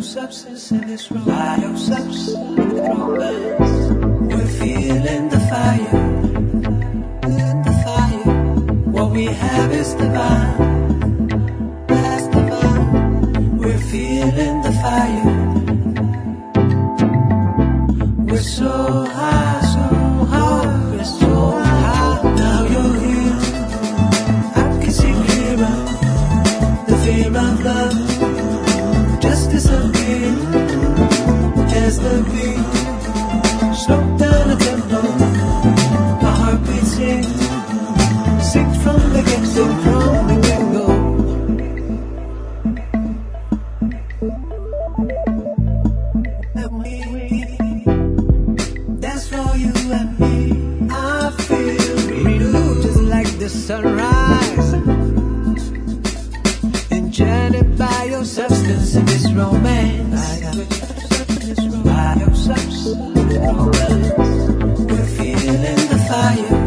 substance in this room. Biosubstance romance. We're feeling the fire. In the fire. What we have is divine. That's divine. We're feeling the fire. We're so high, so high, we're so high. Now you're here. I can see clearer. The fear of love just disappeared as the beat slowed down a tempo. My heart beating, sick from the get-go, from the get-go. That's for you and me. I feel renewed, just like the sunrise. Enchanted by your substance in this romance. By your substance in this romance. We're feeling the fire.